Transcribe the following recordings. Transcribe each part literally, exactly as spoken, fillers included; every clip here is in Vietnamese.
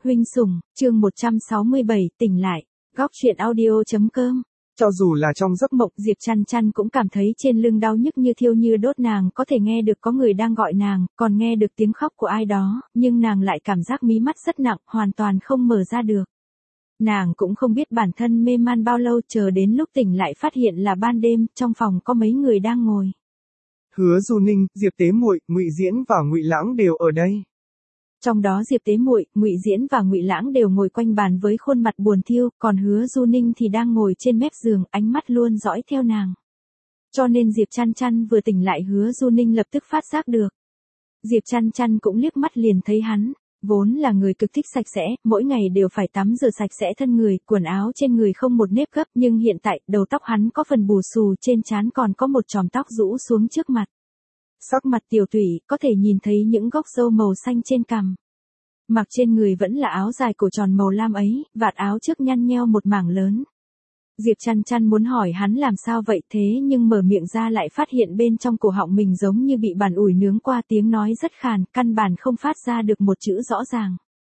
Huynh sủng, chương một trăm sáu mươi bảy, tỉnh lại. Góc truyện audio chấm com. Cho dù là trong giấc mộng, Diệp Chăn Chăn cũng cảm thấy trên lưng đau nhức như thiêu như đốt, nàng có thể nghe được có người đang gọi nàng, còn nghe được tiếng khóc của ai đó, nhưng nàng lại cảm giác mí mắt rất nặng, hoàn toàn không mở ra được. Nàng cũng không biết bản thân mê man bao lâu, chờ đến lúc tỉnh lại phát hiện là ban đêm, trong phòng có mấy người đang ngồi. Hứa Du Ninh, Diệp Tế Muội, Ngụy Diễn và Ngụy Lãng đều ở đây. Trong đó Diệp Tế Muội, Ngụy Diễn và Ngụy Lãng đều ngồi quanh bàn với khuôn mặt buồn thiu, còn Hứa Du Ninh thì đang ngồi trên mép giường, ánh mắt luôn dõi theo nàng. Cho nên Diệp Chăn Chăn vừa tỉnh lại, Hứa Du Ninh lập tức phát giác được. Diệp Chăn Chăn cũng liếc mắt liền thấy hắn, vốn là người cực thích sạch sẽ, mỗi ngày đều phải tắm rửa sạch sẽ thân người, quần áo trên người không một nếp gấp, nhưng hiện tại, đầu tóc hắn có phần bù xù, trên trán còn có một chòm tóc rũ xuống trước mặt. Sắc mặt tiểu tụy, có thể nhìn thấy những gốc râu màu xanh trên cằm. Mặc trên người vẫn là áo dài cổ tròn màu lam ấy, vạt áo trước nhăn nheo một mảng lớn. Diệp Chăn Chăn muốn hỏi hắn làm sao vậy, thế nhưng mở miệng ra lại phát hiện bên trong cổ họng mình giống như bị bàn ủi nướng qua, tiếng nói rất khàn, căn bản không phát ra được một chữ rõ ràng.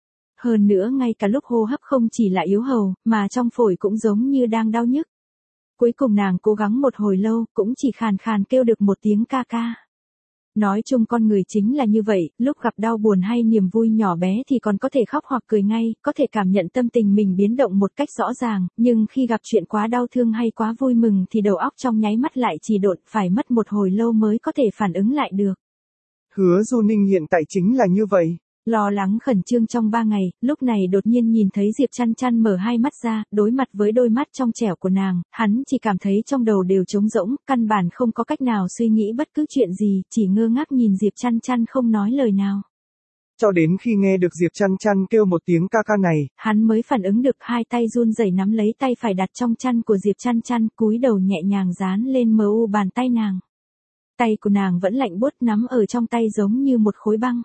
Hơn nữa ngay cả lúc hô hấp không chỉ là yếu hầu, mà trong phổi cũng giống như đang đau nhức. Cuối cùng nàng cố gắng một hồi lâu, cũng chỉ khàn khàn kêu được một tiếng ca ca. Nói chung con người chính là như vậy, lúc gặp đau buồn hay niềm vui nhỏ bé thì còn có thể khóc hoặc cười ngay, có thể cảm nhận tâm tình mình biến động một cách rõ ràng, nhưng khi gặp chuyện quá đau thương hay quá vui mừng thì đầu óc trong nháy mắt lại trì độn, phải mất một hồi lâu mới có thể phản ứng lại được. Hứa Du Ninh hiện tại chính là như vậy. Lo lắng khẩn trương trong ba ngày, lúc này đột nhiên nhìn thấy Diệp Chăn Chăn mở hai mắt ra, đối mặt với đôi mắt trong trẻo của nàng, hắn chỉ cảm thấy trong đầu đều trống rỗng, căn bản không có cách nào suy nghĩ bất cứ chuyện gì, chỉ ngơ ngác nhìn Diệp Chăn Chăn không nói lời nào. Cho đến khi nghe được Diệp Chăn Chăn kêu một tiếng ca ca này, hắn mới phản ứng được, hai tay run rẩy nắm lấy tay phải đặt trong chăn của Diệp Chăn Chăn, cúi đầu nhẹ nhàng dán lên mờ u bàn tay nàng. Tay của nàng vẫn lạnh buốt, nắm ở trong tay giống như một khối băng.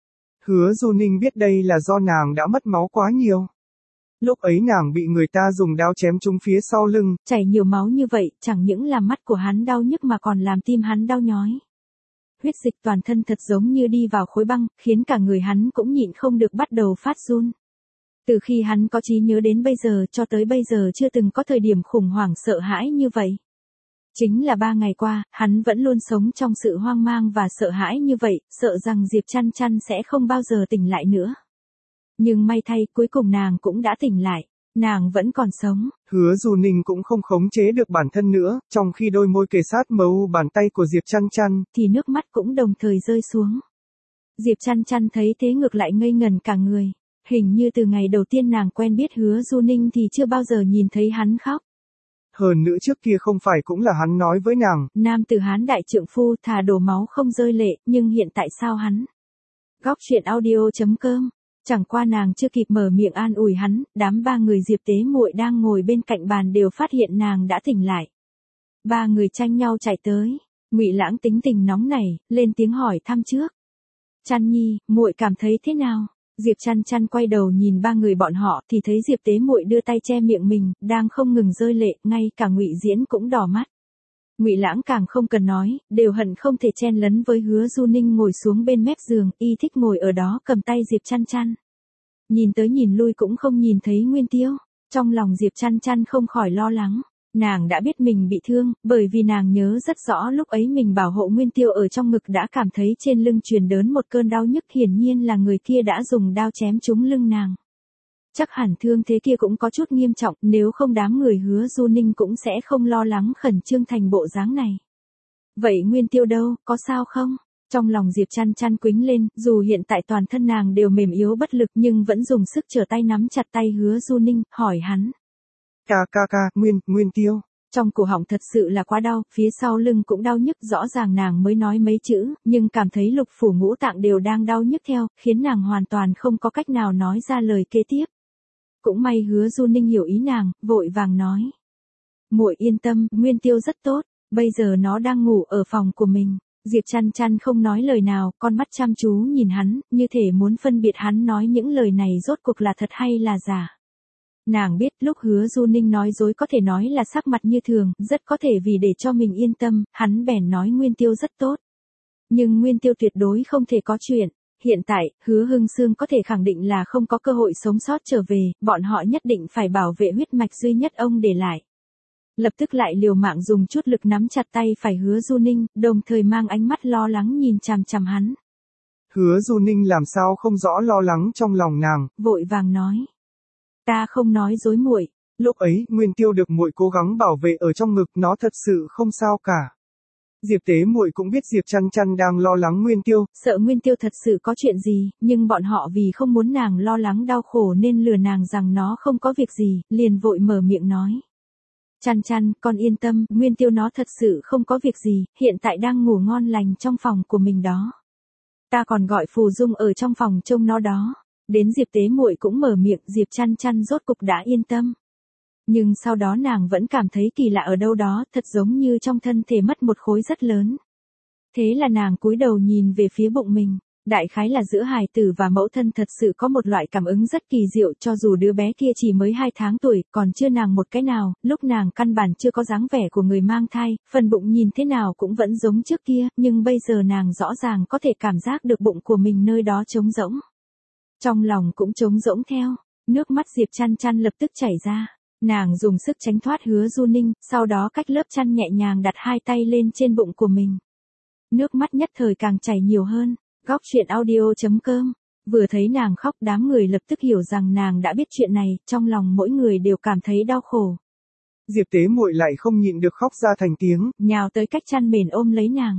Hứa Du Ninh biết đây là do nàng đã mất máu quá nhiều. Lúc ấy nàng bị người ta dùng đao chém trúng phía sau lưng. Chảy nhiều máu như vậy, chẳng những làm mắt của hắn đau nhức mà còn làm tim hắn đau nhói. Huyết dịch toàn thân thật giống như đi vào khối băng, khiến cả người hắn cũng nhịn không được bắt đầu phát run. Từ khi hắn có trí nhớ đến bây giờ, cho tới bây giờ chưa từng có thời điểm khủng hoảng sợ hãi như vậy. Chính là ba ngày qua, hắn vẫn luôn sống trong sự hoang mang và sợ hãi như vậy, sợ rằng Diệp Chăn Chăn sẽ không bao giờ tỉnh lại nữa. Nhưng may thay, cuối cùng nàng cũng đã tỉnh lại, nàng vẫn còn sống. Hứa Du Ninh cũng không khống chế được bản thân nữa, trong khi đôi môi kề sát mờ u bàn tay của Diệp Chăn Chăn, thì nước mắt cũng đồng thời rơi xuống. Diệp Chăn Chăn thấy thế ngược lại ngây ngần cả người, hình như từ ngày đầu tiên nàng quen biết Hứa Du Ninh thì chưa bao giờ nhìn thấy hắn khóc. Hơn nữa trước kia không phải cũng là hắn nói với nàng, nam tử Hán đại trượng phu thà đổ máu không rơi lệ, nhưng hiện tại sao hắn? Góc truyện audio chấm com. Chẳng qua nàng chưa kịp mở miệng an ủi hắn, đám ba người Diệp Tế Muội đang ngồi bên cạnh bàn đều phát hiện nàng đã tỉnh lại. Ba người tranh nhau chạy tới, Ngụy Lãng tính tình nóng nảy, lên tiếng hỏi thăm trước. Chăn Nhi, muội cảm thấy thế nào? Diệp Chăn Chăn quay đầu nhìn ba người bọn họ thì thấy Diệp Tế Muội đưa tay che miệng mình, đang không ngừng rơi lệ, ngay cả Ngụy Diễn cũng đỏ mắt. Ngụy Lãng càng không cần nói, đều hận không thể chen lấn với Hứa Du Ninh ngồi xuống bên mép giường, y thích ngồi ở đó cầm tay Diệp Chăn Chăn. Nhìn tới nhìn lui cũng không nhìn thấy Nguyên Tiêu, trong lòng Diệp Chăn Chăn không khỏi lo lắng. Nàng đã biết mình bị thương, bởi vì nàng nhớ rất rõ lúc ấy mình bảo hộ Nguyên Tiêu ở trong ngực đã cảm thấy trên lưng truyền đớn một cơn đau nhức, hiển nhiên là người kia đã dùng đao chém trúng lưng nàng. Chắc hẳn thương thế kia cũng có chút nghiêm trọng, nếu không đám người Hứa Du Ninh cũng sẽ không lo lắng khẩn trương thành bộ dáng này. Vậy Nguyên Tiêu đâu, có sao không? Trong lòng Diệp Chăn Chăn quĩnh lên, dù hiện tại toàn thân nàng đều mềm yếu bất lực nhưng vẫn dùng sức trở tay nắm chặt tay Hứa Du Ninh, hỏi hắn. Ca ca ca, Nguyên, Nguyên Tiêu. Trong cổ họng thật sự là quá đau, phía sau lưng cũng đau nhức, rõ ràng nàng mới nói mấy chữ, nhưng cảm thấy lục phủ ngũ tạng đều đang đau nhức theo, khiến nàng hoàn toàn không có cách nào nói ra lời kế tiếp. Cũng may Hứa Du Ninh hiểu ý nàng, vội vàng nói. Muội yên tâm, Nguyên Tiêu rất tốt, bây giờ nó đang ngủ ở phòng của mình. Diệp Chăn Chăn không nói lời nào, con mắt chăm chú nhìn hắn, như thể muốn phân biệt hắn nói những lời này rốt cuộc là thật hay là giả. Nàng biết lúc Hứa Du Ninh nói dối có thể nói là sắc mặt như thường, rất có thể vì để cho mình yên tâm, hắn bèn nói Nguyên Tiêu rất tốt. Nhưng Nguyên Tiêu tuyệt đối không thể có chuyện. Hiện tại, Hứa Hưng Sương có thể khẳng định là không có cơ hội sống sót trở về, bọn họ nhất định phải bảo vệ huyết mạch duy nhất ông để lại. Lập tức lại liều mạng dùng chút lực nắm chặt tay phải Hứa Du Ninh, đồng thời mang ánh mắt lo lắng nhìn chằm chằm hắn. Hứa Du Ninh làm sao không rõ lo lắng trong lòng nàng, vội vàng nói. Ta không nói dối muội. Lúc ấy, Nguyên Tiêu được muội cố gắng bảo vệ ở trong ngực, nó thật sự không sao cả. Diệp Tế muội cũng biết Diệp Chăn Chăn đang lo lắng Nguyên Tiêu, sợ Nguyên Tiêu thật sự có chuyện gì, nhưng bọn họ vì không muốn nàng lo lắng đau khổ nên lừa nàng rằng nó không có việc gì, liền vội mở miệng nói. Chăn Chăn, con yên tâm, Nguyên Tiêu nó thật sự không có việc gì, hiện tại đang ngủ ngon lành trong phòng của mình đó. Ta còn gọi Phù Dung ở trong phòng trông nó đó. Đến Diệp Tế muội cũng mở miệng, Diệp Chăn Chăn rốt cục đã yên tâm. Nhưng sau đó nàng vẫn cảm thấy kỳ lạ ở đâu đó, thật giống như trong thân thể mất một khối rất lớn. Thế là nàng cúi đầu nhìn về phía bụng mình, đại khái là giữa hài tử và mẫu thân thật sự có một loại cảm ứng rất kỳ diệu, cho dù đứa bé kia chỉ mới hai tháng tuổi, còn chưa nàng một cái nào, lúc nàng căn bản chưa có dáng vẻ của người mang thai, phần bụng nhìn thế nào cũng vẫn giống trước kia, nhưng bây giờ nàng rõ ràng có thể cảm giác được bụng của mình nơi đó trống rỗng. Trong lòng cũng trống rỗng theo, nước mắt Diệp Chăn Chăn lập tức chảy ra. Nàng dùng sức tránh thoát Hứa Du Ninh, sau đó cách lớp chăn nhẹ nhàng đặt hai tay lên trên bụng của mình. Nước mắt nhất thời càng chảy nhiều hơn. Góc truyện audio chấm com. Vừa thấy nàng khóc, đám người lập tức hiểu rằng nàng đã biết chuyện này, trong lòng mỗi người đều cảm thấy đau khổ. Diệp Tế muội lại không nhịn được khóc ra thành tiếng, nhào tới cách chăn mền ôm lấy nàng.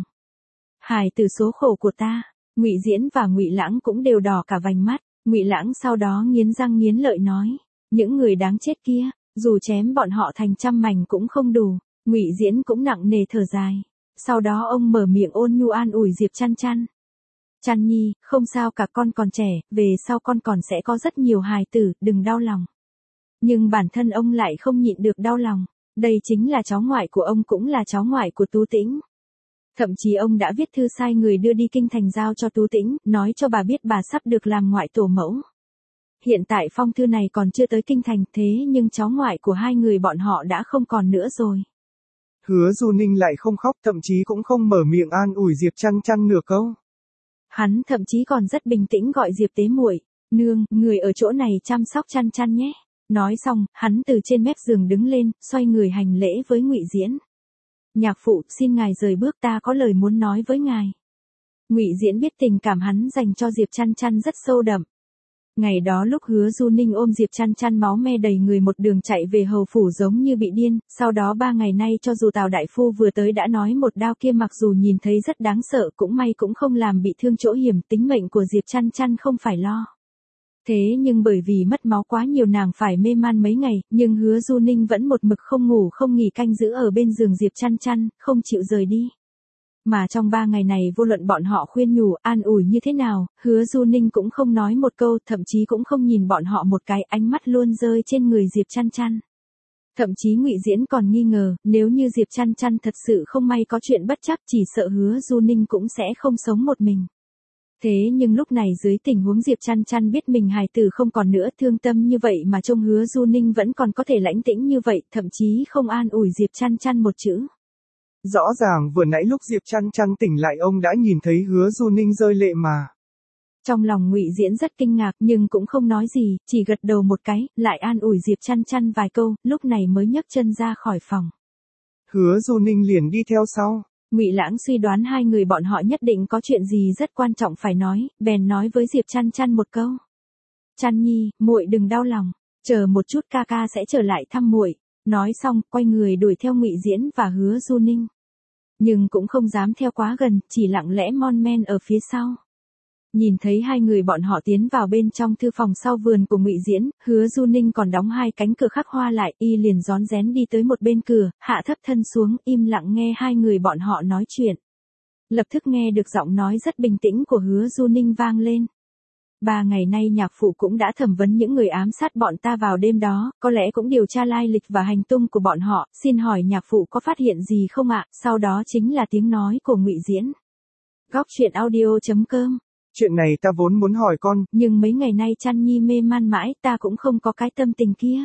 Hài từ số khổ của ta. Ngụy Diễn và Ngụy Lãng cũng đều đỏ cả vành mắt. Ngụy Lãng sau đó nghiến răng nghiến lợi nói, những người đáng chết kia, dù chém bọn họ thành trăm mảnh cũng không đủ. Ngụy Diễn cũng nặng nề thở dài. Sau đó ông mở miệng ôn nhu an ủi Diệp Chăn Chăn. Chăn nhi, không sao cả, con còn trẻ, về sau con còn sẽ có rất nhiều hài tử, đừng đau lòng. Nhưng bản thân ông lại không nhịn được đau lòng. Đây chính là cháu ngoại của ông, cũng là cháu ngoại của Tú Tĩnh. Thậm chí ông đã viết thư sai người đưa đi kinh thành giao cho Tú Tĩnh, nói cho bà biết bà sắp được làm ngoại tổ mẫu. Hiện tại phong thư này còn chưa tới kinh thành, thế nhưng cháu ngoại của hai người bọn họ đã không còn nữa rồi. Hứa Du Ninh lại không khóc, thậm chí cũng không mở miệng an ủi Diệp Chăn Chăn nửa câu. Hắn thậm chí còn rất bình tĩnh gọi Diệp Tế muội, nương, người ở chỗ này chăm sóc Chăn Chăn nhé. Nói xong, hắn từ trên mép giường đứng lên, xoay người hành lễ với Ngụy Diễn. Nhạc phụ, xin ngài rời bước, ta có lời muốn nói với ngài. Ngụy Diễn biết tình cảm hắn dành cho Diệp Chăn Chăn rất sâu đậm. Ngày đó lúc Hứa Du Ninh ôm Diệp Chăn Chăn máu me đầy người một đường chạy về hầu phủ giống như bị điên, sau đó ba ngày nay cho dù Tào Đại Phu vừa tới đã nói một đao kia mặc dù nhìn thấy rất đáng sợ, cũng may cũng không làm bị thương chỗ hiểm, tính mệnh của Diệp Chăn Chăn không phải lo. Thế nhưng bởi vì mất máu quá nhiều nàng phải mê man mấy ngày, nhưng Hứa Du Ninh vẫn một mực không ngủ không nghỉ canh giữ ở bên giường Diệp Chăn Chăn, không chịu rời đi. Mà trong ba ngày này vô luận bọn họ khuyên nhủ, an ủi như thế nào, Hứa Du Ninh cũng không nói một câu, thậm chí cũng không nhìn bọn họ một cái, ánh mắt luôn rơi trên người Diệp Chăn Chăn. Thậm chí Ngụy Diễn còn nghi ngờ, nếu như Diệp Chăn Chăn thật sự không may có chuyện bất trắc, chỉ sợ Hứa Du Ninh cũng sẽ không sống một mình. Thế nhưng lúc này dưới tình huống Diệp Chăn Chăn biết mình hài tử không còn nữa, thương tâm như vậy mà trông Hứa Du Ninh vẫn còn có thể lãnh tĩnh như vậy, thậm chí không an ủi Diệp Chăn Chăn một chữ. Rõ ràng vừa nãy lúc Diệp Chăn Chăn tỉnh lại ông đã nhìn thấy Hứa Du Ninh rơi lệ mà. Trong lòng Ngụy Diễn rất kinh ngạc nhưng cũng không nói gì, chỉ gật đầu một cái, lại an ủi Diệp Chăn Chăn vài câu, lúc này mới nhấc chân ra khỏi phòng. Hứa Du Ninh liền đi theo sau. Ngụy Lãng suy đoán hai người bọn họ nhất định có chuyện gì rất quan trọng phải nói, bèn nói với Diệp Chăn Chăn một câu. Chăn nhi, muội đừng đau lòng, chờ một chút ca ca sẽ trở lại thăm muội. Nói xong, quay người đuổi theo Ngụy Diễn và Hứa Du Ninh. Nhưng cũng không dám theo quá gần, chỉ lặng lẽ mon men ở phía sau. Nhìn thấy hai người bọn họ tiến vào bên trong thư phòng sau vườn của Ngụy Diễn, Hứa Du Ninh còn đóng hai cánh cửa khắc hoa lại, y liền rón rén đi tới một bên cửa, hạ thấp thân xuống, im lặng nghe hai người bọn họ nói chuyện. Lập tức nghe được giọng nói rất bình tĩnh của Hứa Du Ninh vang lên. Ba ngày nay nhạc phụ cũng đã thẩm vấn những người ám sát bọn ta vào đêm đó, có lẽ cũng điều tra lai lịch và hành tung của bọn họ, xin hỏi nhạc phụ có phát hiện gì không ạ? Sau đó chính là tiếng nói của Ngụy Diễn. Góc truyện audio chấm com. Chuyện này ta vốn muốn hỏi con, nhưng mấy ngày nay Chăn nhi mê man mãi, ta cũng không có cái tâm tình kia.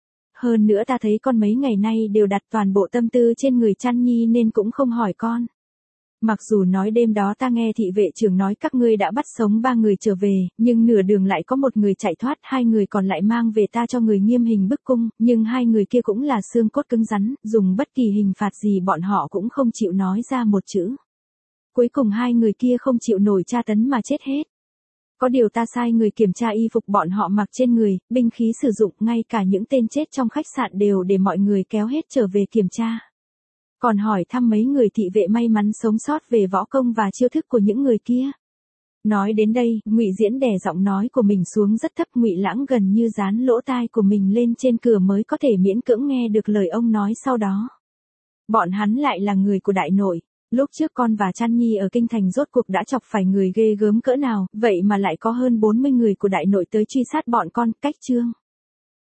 Hơn nữa ta thấy con mấy ngày nay đều đặt toàn bộ tâm tư trên người Chăn nhi nên cũng không hỏi con. Mặc dù nói đêm đó ta nghe thị vệ trưởng nói các ngươi đã bắt sống ba người trở về, nhưng nửa đường lại có một người chạy thoát, hai người còn lại mang về ta cho người nghiêm hình bức cung, nhưng hai người kia cũng là xương cốt cứng rắn, dùng bất kỳ hình phạt gì bọn họ cũng không chịu nói ra một chữ. Cuối cùng hai người kia không chịu nổi tra tấn mà chết hết. Có điều ta sai người kiểm tra y phục bọn họ mặc trên người, binh khí sử dụng, ngay cả những tên chết trong khách sạn đều để mọi người kéo hết trở về kiểm tra. Còn hỏi thăm mấy người thị vệ may mắn sống sót về võ công và chiêu thức của những người kia. Nói đến đây, Ngụy Diễn đè giọng nói của mình xuống rất thấp, Ngụy Lãng gần như dán lỗ tai của mình lên trên cửa mới có thể miễn cưỡng nghe được lời ông nói sau đó. Bọn hắn lại là người của đại nội. Lúc trước con và Trăn Nhi ở kinh thành rốt cuộc đã chọc phải người ghê gớm cỡ nào, vậy mà lại có hơn bốn mươi người của đại nội tới truy sát bọn con, cách chương.